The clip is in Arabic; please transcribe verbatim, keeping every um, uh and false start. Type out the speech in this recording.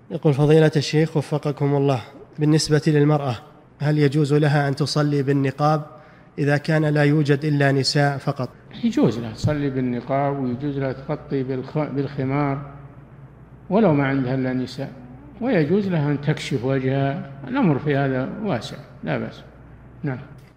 يقول فضيلة الشيخ وفقكم الله، بالنسبة للمرأة هل يجوز لها أن تصلي بالنقاب إذا كان لا يوجد إلا نساء فقط؟ يجوز لها تصلي بالنقاب، ويجوز لها تغطي بالخمار ولو ما عندها إلا نساء، ويجوز لها أن تكشف وجهها، الأمر في هذا واسع لا بأس. نعم.